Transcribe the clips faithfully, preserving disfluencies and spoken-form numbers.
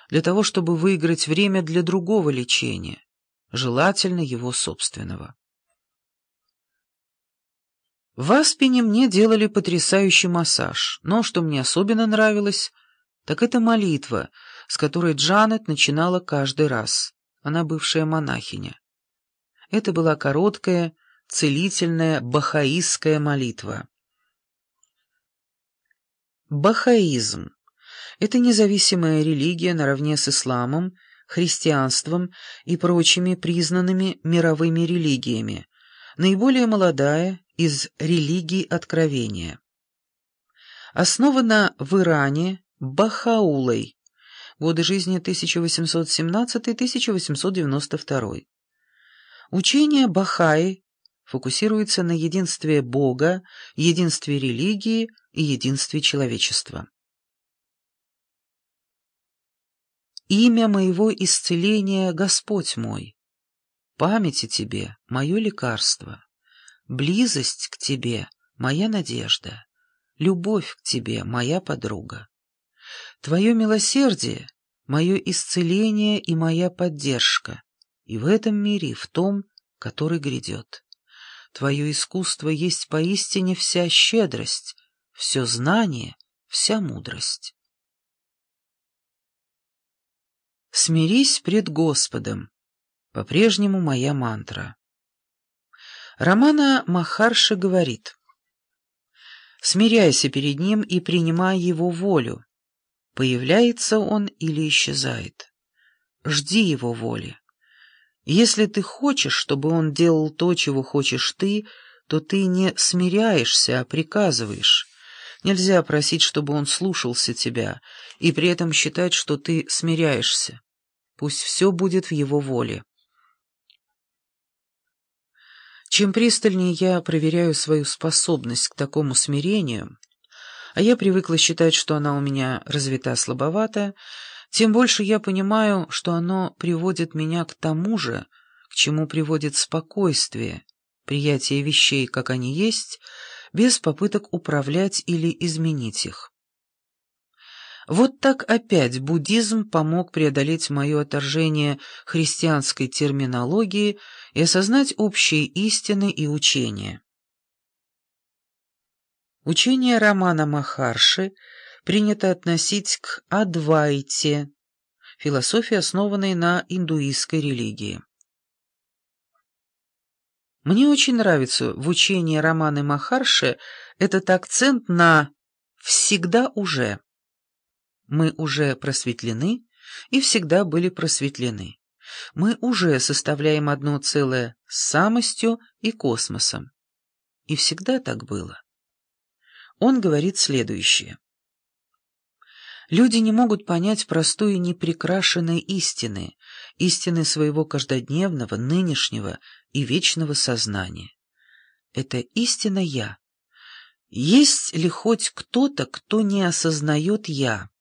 для того, чтобы выиграть время для другого лечения, желательно его собственного. В Аспене мне делали потрясающий массаж, но что мне особенно нравилось, так это молитва, с которой Джанет начинала каждый раз. Она бывшая монахиня. Это была короткая, целительная бахаистская молитва. Бахаизм — это независимая религия наравне с исламом, христианством и прочими признанными мировыми религиями, наиболее молодая из религий откровения. Основана в Иране Бахаулой, годы жизни тысяча восемьсот семнадцатый — тысяча восемьсот девяносто второй. Учение Бахаи фокусируется на единстве Бога, единстве религии и единстве человечества. Имя моего исцеления — Господь мой. Память о Тебе — мое лекарство. Близость к Тебе — моя надежда. Любовь к Тебе — моя подруга. Твое милосердие — мое исцеление и моя поддержка, и в этом мире, и в том, который грядет. Твое искусство есть поистине вся щедрость, все знание, вся мудрость. Смирись пред Господом. По-прежнему моя мантра. Рамана Махарши говорит: смиряйся перед Ним и принимай Его волю. Появляется Он или исчезает. Жди Его воли. Если ты хочешь, чтобы Он делал то, чего хочешь ты, то ты не смиряешься, а приказываешь. Нельзя просить, чтобы Он слушался тебя, и при этом считать, что ты смиряешься. Пусть все будет в Его воле. Чем пристальнее я проверяю свою способность к такому смирению, а я привыкла считать, что она у меня развита слабовато, тем больше я понимаю, что оно приводит меня к тому же, к чему приводит спокойствие, приятие вещей, как они есть, без попыток управлять или изменить их. Вот так опять буддизм помог преодолеть мое отторжение христианской терминологии и осознать общие истины и учения. Учение Рамана Махарши принято относить к Адвайте, философии, основанной на индуистской религии. Мне очень нравится в учении Раманы Махарши этот акцент на «всегда уже». Мы уже просветлены и всегда были просветлены. Мы уже составляем одно целое с самостью и космосом. И всегда так было. Он говорит следующее. Люди не могут понять простой и неприкрашенной истины, истины своего каждодневного, нынешнего и вечного сознания. Это истина «я». Есть ли хоть кто-то, кто не осознает «я»?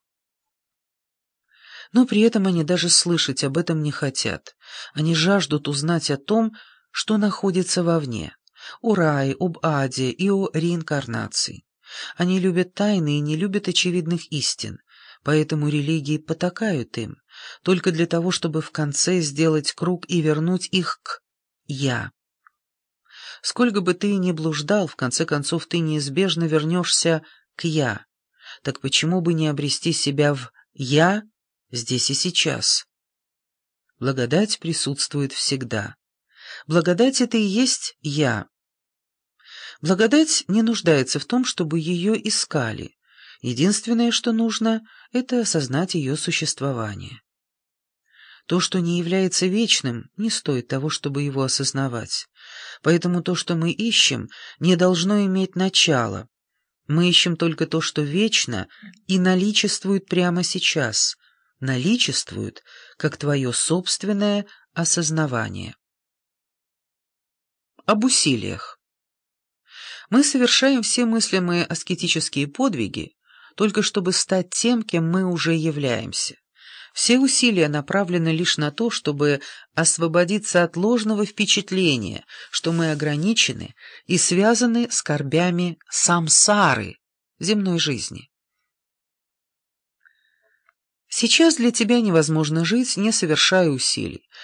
Но при этом они даже слышать об этом не хотят. Они жаждут узнать о том, что находится вовне, о рае, об аде и о реинкарнации. Они любят тайны и не любят очевидных истин, поэтому религии потакают им, только для того, чтобы в конце сделать круг и вернуть их к «я». Сколько бы ты ни блуждал, в конце концов ты неизбежно вернешься к «я». Так почему бы не обрести себя в «я» здесь и сейчас? Благодать присутствует всегда. Благодать — это и есть «я». Благодать не нуждается в том, чтобы ее искали. Единственное, что нужно, — это осознать ее существование. То, что не является вечным, не стоит того, чтобы его осознавать. Поэтому то, что мы ищем, не должно иметь начала. Мы ищем только то, что вечно и наличествует прямо сейчас, наличествует, как твое собственное осознавание. Об усилиях. Мы совершаем все мыслимые аскетические подвиги, только чтобы стать тем, кем мы уже являемся. Все усилия направлены лишь на то, чтобы освободиться от ложного впечатления, что мы ограничены и связаны скорбями самсары, земной жизни. Сейчас для тебя невозможно жить, не совершая усилий.